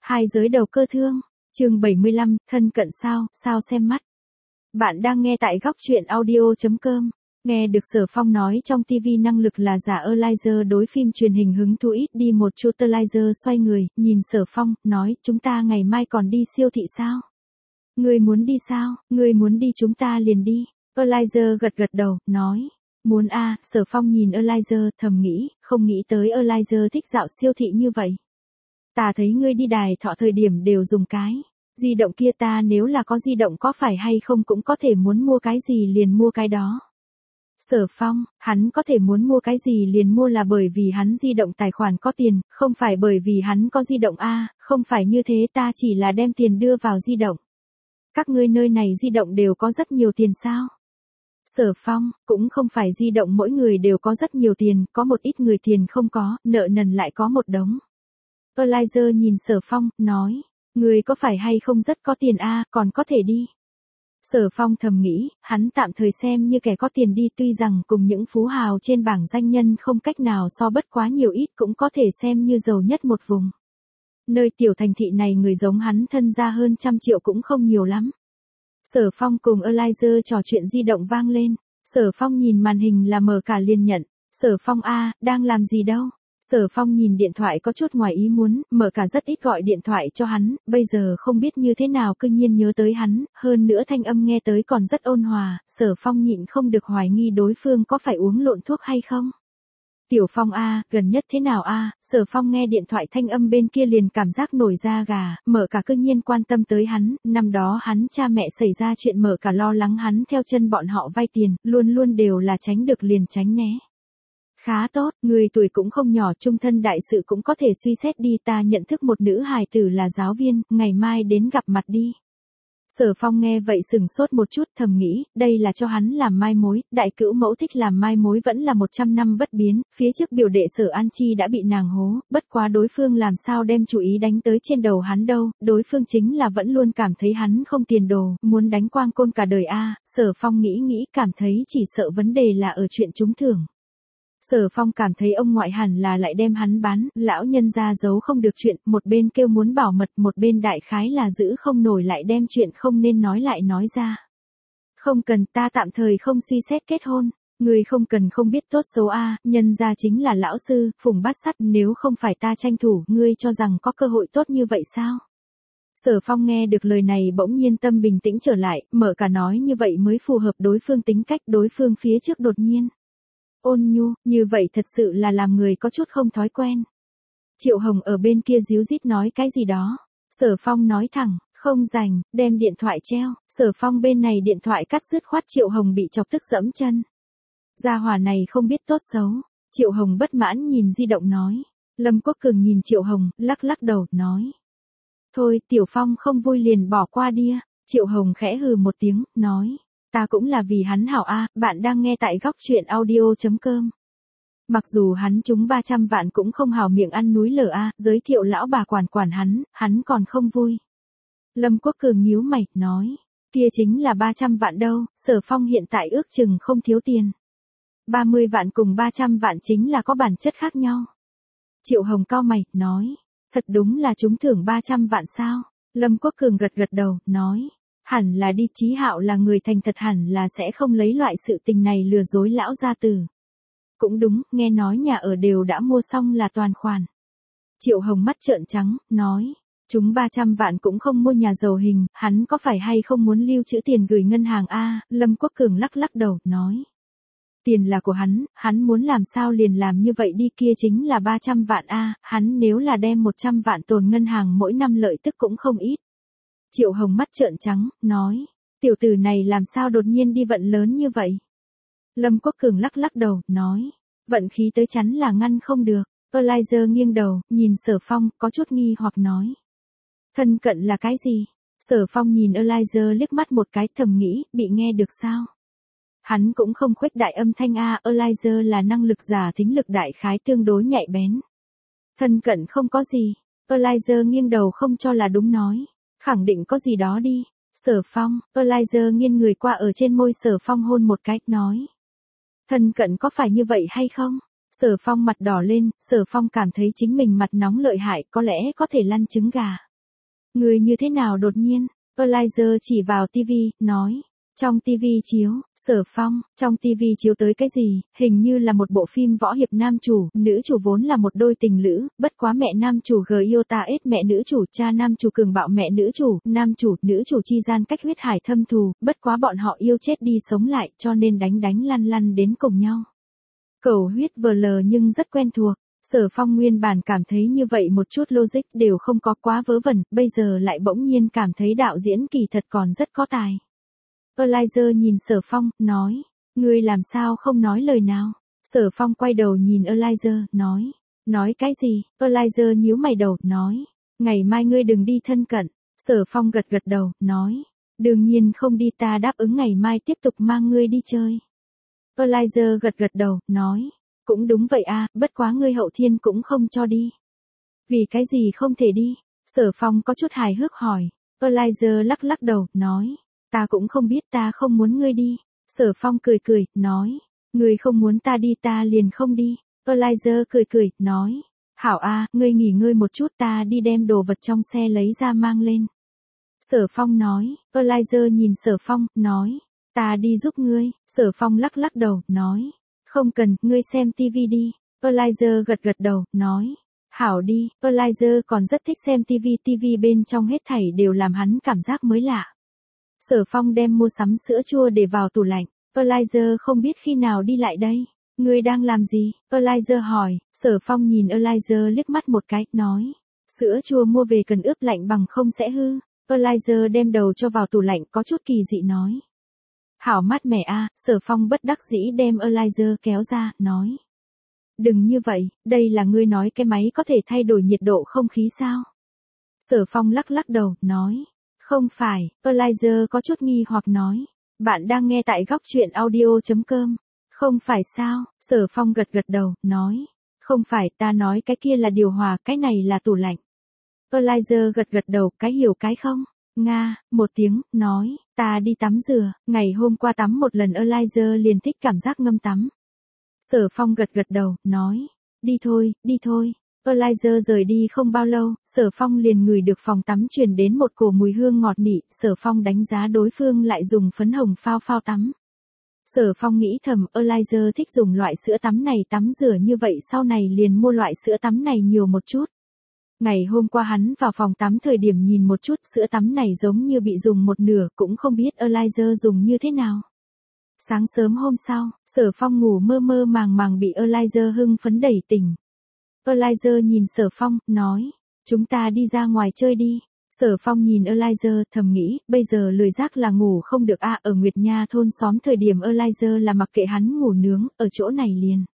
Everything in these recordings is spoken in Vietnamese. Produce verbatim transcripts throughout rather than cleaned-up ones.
Hai giới đầu cơ thương, chương bảy mươi lăm, thân cận sao, sao xem mắt. Bạn đang nghe tại góc truyện audio chấm com. Nghe được Sở Phong nói trong ti vi năng lực là giả Erlaser đối phim truyền hình hứng thú ít đi một chút. Erlaser xoay người, nhìn Sở Phong, nói, chúng ta ngày mai còn đi siêu thị sao? Ngươi muốn đi sao? Ngươi muốn đi chúng ta liền đi. Erlaser gật gật đầu, nói, muốn a. À, Sở Phong nhìn Erlaser, thầm nghĩ, không nghĩ tới Erlaser thích dạo siêu thị như vậy. Ta thấy ngươi đi đài thọ thời điểm đều dùng cái di động kia, ta nếu là có di động có phải hay không cũng có thể muốn mua cái gì liền mua cái đó. Sở Phong, hắn có thể muốn mua cái gì liền mua là bởi vì hắn di động tài khoản có tiền, không phải bởi vì hắn có di động a. À, không phải như thế, ta chỉ là đem tiền đưa vào di động. Các ngươi nơi này di động đều có rất nhiều tiền sao? Sở Phong, cũng không phải di động mỗi người đều có rất nhiều tiền, có một ít người tiền không có, nợ nần lại có một đống. Erlaser nhìn Sở Phong, nói, người có phải hay không rất có tiền a, à, còn có thể đi. Sở Phong thầm nghĩ, hắn tạm thời xem như kẻ có tiền đi, tuy rằng cùng những phú hào trên bảng danh nhân không cách nào so, bất quá nhiều ít cũng có thể xem như giàu nhất một vùng. Nơi tiểu thành thị này người giống hắn thân ra hơn trăm triệu cũng không nhiều lắm. Sở Phong cùng Erlaser trò chuyện di động vang lên. Sở Phong nhìn màn hình là mở cả liền nhận. Sở Phong a, à, đang làm gì đâu? Sở Phong nhìn điện thoại có chút ngoài ý muốn, mở cả rất ít gọi điện thoại cho hắn, bây giờ không biết như thế nào cư nhiên nhớ tới hắn, hơn nữa thanh âm nghe tới còn rất ôn hòa, Sở Phong nhịn không được hoài nghi đối phương có phải uống lộn thuốc hay không. Tiểu Phong a, à, gần nhất thế nào a? À? Sở Phong nghe điện thoại thanh âm bên kia liền cảm giác nổi da gà, mở cả cư nhiên quan tâm tới hắn, năm đó hắn cha mẹ xảy ra chuyện mở cả lo lắng hắn theo chân bọn họ vay tiền, luôn luôn đều là tránh được liền tránh né. Khá tốt, người tuổi cũng không nhỏ, trung thân đại sự cũng có thể suy xét đi, ta nhận thức một nữ hài tử là giáo viên, ngày mai đến gặp mặt đi. Sở Phong nghe vậy sừng sốt một chút, thầm nghĩ, đây là cho hắn làm mai mối, đại cữu mẫu thích làm mai mối vẫn là một trăm năm bất biến, phía trước biểu đệ Sở An Chi đã bị nàng hố, bất quá đối phương làm sao đem chủ ý đánh tới trên đầu hắn đâu, đối phương chính là vẫn luôn cảm thấy hắn không tiền đồ, muốn đánh quang côn cả đời a. Sở Phong nghĩ nghĩ cảm thấy chỉ sợ vấn đề là ở chuyện trúng thưởng. Sở Phong cảm thấy ông ngoại hẳn là lại đem hắn bán, lão nhân ra giấu không được chuyện, một bên kêu muốn bảo mật, một bên đại khái là giữ không nổi lại đem chuyện không nên nói lại nói ra. Không cần, ta tạm thời không suy xét kết hôn, người không cần không biết tốt xấu a, à, nhân ra chính là lão sư, phùng bát sắt, nếu không phải ta tranh thủ, ngươi cho rằng có cơ hội tốt như vậy sao? Sở Phong nghe được lời này bỗng nhiên tâm bình tĩnh trở lại, mở cả nói như vậy mới phù hợp đối phương tính cách, đối phương phía trước đột nhiên ôn nhu, như vậy thật sự là làm người có chút không thói quen. Triệu Hồng ở bên kia díu dít nói cái gì đó. Sở Phong nói thẳng, không rảnh, đem điện thoại treo. Sở Phong bên này điện thoại cắt dứt khoát, Triệu Hồng bị chọc tức dẫm chân. Gia hỏa này không biết tốt xấu. Triệu Hồng bất mãn nhìn di động nói. Lâm Quốc Cường nhìn Triệu Hồng, lắc lắc đầu, nói. Thôi, Tiểu Phong không vui liền bỏ qua đi. Triệu Hồng khẽ hừ một tiếng, nói. Ta cũng là vì hắn hảo a, à, bạn đang nghe tại góc truyện audio chấm com. Mặc dù hắn trúng ba trăm vạn cũng không hảo miệng ăn núi lở a, à, giới thiệu lão bà quản quản hắn, hắn còn không vui. Lâm Quốc Cường nhíu mày, nói, kia chính là ba trăm vạn đâu, Sở Phong hiện tại ước chừng không thiếu tiền. ba mươi vạn cùng ba trăm vạn chính là có bản chất khác nhau. Triệu Hồng cau mày, nói, thật đúng là trúng thưởng ba trăm vạn sao? Lâm Quốc Cường gật gật đầu, nói. Hẳn là đi, Chí Hạo là người thành thật, hẳn là sẽ không lấy loại sự tình này lừa dối lão gia tử. Cũng đúng, nghe nói nhà ở đều đã mua xong là toàn khoản. Triệu Hồng mắt trợn trắng, nói, chúng ba trăm vạn cũng không mua nhà giàu hình, hắn có phải hay không muốn lưu trữ tiền gửi ngân hàng a? À, Lâm Quốc Cường lắc lắc đầu, nói, tiền là của hắn, hắn muốn làm sao liền làm như vậy đi, kia chính là ba trăm vạn a, à, hắn nếu là đem một trăm vạn tồn ngân hàng mỗi năm lợi tức cũng không ít. Triệu Hồng mắt trợn trắng, nói, tiểu tử này làm sao đột nhiên đi vận lớn như vậy? Lâm Quốc Cường lắc lắc đầu, nói, vận khí tới chắn là ngăn không được. Erlaser nghiêng đầu, nhìn Sở Phong, có chút nghi hoặc nói. Thân cận là cái gì? Sở Phong nhìn Erlaser liếc mắt một cái, thầm nghĩ, bị nghe được sao? Hắn cũng không khuếch đại âm thanh a, Erlaser là năng lực giả thính lực đại khái tương đối nhạy bén. Thân cận không có gì. Erlaser nghiêng đầu không cho là đúng, nói. Khẳng định có gì đó đi. Sở Phong, Erlaser nghiêng người qua ở trên môi Sở Phong hôn một cái, nói. Thân cận có phải như vậy hay không? Sở Phong mặt đỏ lên, Sở Phong cảm thấy chính mình mặt nóng lợi hại, có lẽ có thể lăn trứng gà. Người như thế nào đột nhiên? Eliza chỉ vào tivi, nói. Trong tivi chiếu, Sở Phong, trong tivi chiếu tới cái gì, hình như là một bộ phim võ hiệp nam chủ, nữ chủ vốn là một đôi tình lữ, bất quá mẹ nam chủ Gyota ết mẹ nữ chủ, cha nam chủ cường bạo mẹ nữ chủ, nam chủ, nữ chủ chi gian cách huyết hải thâm thù, bất quá bọn họ yêu chết đi sống lại, cho nên đánh đánh lăn lăn đến cùng nhau. Cầu huyết vờ lờ nhưng rất quen thuộc. Sở Phong nguyên bản cảm thấy như vậy một chút logic đều không có, quá vớ vẩn, bây giờ lại bỗng nhiên cảm thấy đạo diễn kỳ thật còn rất có tài. Eliza nhìn Sở Phong, nói, ngươi làm sao không nói lời nào? Sở Phong quay đầu nhìn Eliza, nói, nói cái gì? Eliza nhíu mày đầu, nói, ngày mai ngươi đừng đi thân cận. Sở Phong gật gật đầu, nói, đương nhiên không đi, ta đáp ứng ngày mai tiếp tục mang ngươi đi chơi. Eliza gật gật đầu, nói, cũng đúng vậy a, bất quá ngươi hậu thiên cũng không cho đi. Vì cái gì không thể đi? Sở Phong có chút hài hước hỏi. Eliza lắc lắc đầu, nói, ta cũng không biết, ta không muốn ngươi đi. Sở Phong cười cười, nói, ngươi không muốn ta đi ta liền không đi. Eliza cười cười, nói, hảo a, ngươi nghỉ ngơi một chút, ta đi đem đồ vật trong xe lấy ra mang lên. Sở Phong nói. Eliza nhìn Sở Phong, nói, ta đi giúp ngươi. Sở Phong lắc lắc đầu, nói, không cần, ngươi xem tivi đi. Eliza gật gật đầu, nói, hảo đi. Eliza còn rất thích xem tivi, tivi bên trong hết thảy đều làm hắn cảm giác mới lạ. Sở Phong đem mua sắm sữa chua để vào tủ lạnh. Eliza không biết khi nào đi lại đây. Ngươi đang làm gì? Eliza hỏi. Sở Phong nhìn Eliza liếc mắt một cái, nói, sữa chua mua về cần ướp lạnh bằng không sẽ hư. Eliza đem đầu cho vào tủ lạnh, có chút kỳ dị nói. Hảo mát mẻ a. Sở Phong bất đắc dĩ đem Eliza kéo ra, nói. Đừng như vậy, đây là ngươi nói cái máy có thể thay đổi nhiệt độ không khí sao? Sở Phong lắc lắc đầu, nói. Không phải. Eliza có chút nghi hoặc nói. Bạn đang nghe tại góc truyện audio chấm com. Không phải sao? Sở Phong gật gật đầu, nói. Không phải, ta nói cái kia là điều hòa, cái này là tủ lạnh. Eliza gật gật đầu, cái hiểu cái không? Nga, một tiếng, nói, ta đi tắm rửa, ngày hôm qua tắm một lần Eliza liền thích cảm giác ngâm tắm. Sở Phong gật gật đầu, nói, đi thôi, đi thôi. Eliza rời đi không bao lâu, Sở Phong liền ngửi được phòng tắm truyền đến một cổ mùi hương ngọt nị, Sở Phong đánh giá đối phương lại dùng phấn hồng phao phao tắm. Sở Phong nghĩ thầm, Eliza thích dùng loại sữa tắm này tắm rửa như vậy, sau này liền mua loại sữa tắm này nhiều một chút. Ngày hôm qua hắn vào phòng tắm thời điểm nhìn một chút, sữa tắm này giống như bị dùng một nửa, cũng không biết Eliza dùng như thế nào. Sáng sớm hôm sau, Sở Phong ngủ mơ mơ màng màng bị Eliza hưng phấn đẩy tỉnh. Eliza nhìn Sở Phong, nói, chúng ta đi ra ngoài chơi đi. Sở Phong nhìn Eliza, thầm nghĩ, bây giờ lười giác là ngủ không được a. Ở Nguyệt Nha thôn xóm thời điểm Eliza là mặc kệ hắn ngủ nướng, ở chỗ này liền.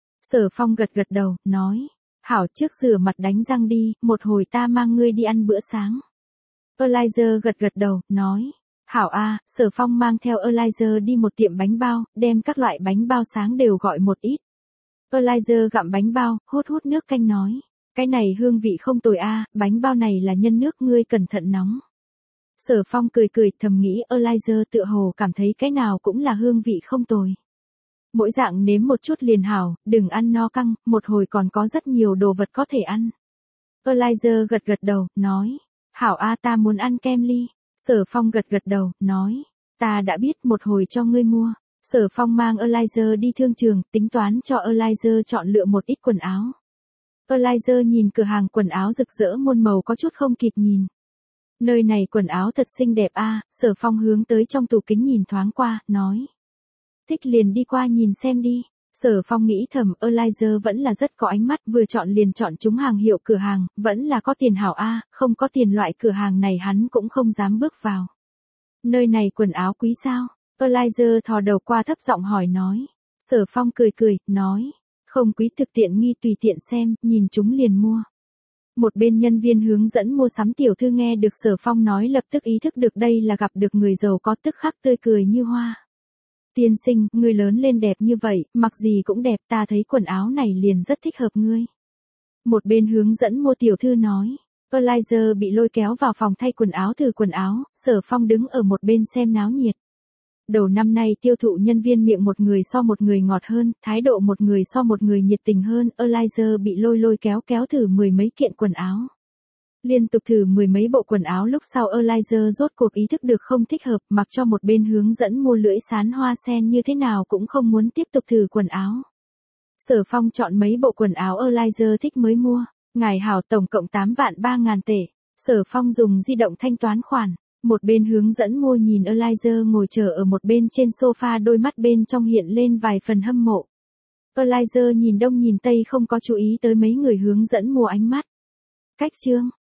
Sở Phong gật gật đầu, nói, hảo, trước rửa mặt đánh răng đi, một hồi ta mang ngươi đi ăn bữa sáng. Eliza gật gật đầu, nói, hảo a. Sở Phong mang theo Eliza đi một tiệm bánh bao, đem các loại bánh bao sáng đều gọi một ít. Eliza gặm bánh bao, hút hút nước canh nói, cái này hương vị không tồi a, bánh bao này là nhân nước, ngươi cẩn thận nóng. Sở Phong cười cười, thầm nghĩ Eliza tựa hồ cảm thấy cái nào cũng là hương vị không tồi. Mỗi dạng nếm một chút liền hảo, đừng ăn no căng, một hồi còn có rất nhiều đồ vật có thể ăn. Eliza gật gật đầu, nói, hảo a, ta muốn ăn kem ly. Sở Phong gật gật đầu, nói, ta đã biết, một hồi cho ngươi mua. Sở Phong mang Eliza đi thương trường, tính toán cho Eliza chọn lựa một ít quần áo. Eliza nhìn cửa hàng quần áo rực rỡ muôn màu có chút không kịp nhìn. Nơi này quần áo thật xinh đẹp a. Sở Phong hướng tới trong tủ kính nhìn thoáng qua, nói. Thích liền đi qua nhìn xem đi. Sở Phong nghĩ thầm, Eliza vẫn là rất có ánh mắt, vừa chọn liền chọn chúng hàng hiệu cửa hàng, vẫn là có tiền hảo a, không có tiền loại cửa hàng này hắn cũng không dám bước vào. Nơi này quần áo quý sao? Eliza thò đầu qua thấp giọng hỏi nói. Sở Phong cười cười, nói, không quý, thực tiện nghi, tùy tiện xem, nhìn chúng liền mua. Một bên nhân viên hướng dẫn mua sắm tiểu thư nghe được Sở Phong nói lập tức ý thức được đây là gặp được người giàu có, tức khắc tươi cười như hoa. Tiên sinh, ngươi lớn lên đẹp như vậy, mặc gì cũng đẹp, ta thấy quần áo này liền rất thích hợp ngươi. Một bên hướng dẫn mua tiểu thư nói. Eliza bị lôi kéo vào phòng thay quần áo thử quần áo, Sở Phong đứng ở một bên xem náo nhiệt. Đầu năm nay tiêu thụ nhân viên miệng một người so một người ngọt hơn, thái độ một người so một người nhiệt tình hơn, Eliza bị lôi lôi kéo kéo thử mười mấy kiện quần áo. Liên tục thử mười mấy bộ quần áo lúc sau Eliza rốt cuộc ý thức được không thích hợp, mặc cho một bên hướng dẫn mua lưỡi sán hoa sen như thế nào cũng không muốn tiếp tục thử quần áo. Sở Phong chọn mấy bộ quần áo Eliza thích mới mua. Ngài hảo, tổng cộng tám vạn ba ngàn tệ. Sở Phong dùng di động thanh toán khoản. Một bên hướng dẫn mua nhìn Eliza ngồi chờ ở một bên trên sofa, đôi mắt bên trong hiện lên vài phần hâm mộ. Eliza nhìn đông nhìn tây không có chú ý tới mấy người hướng dẫn mua ánh mắt. Cách chương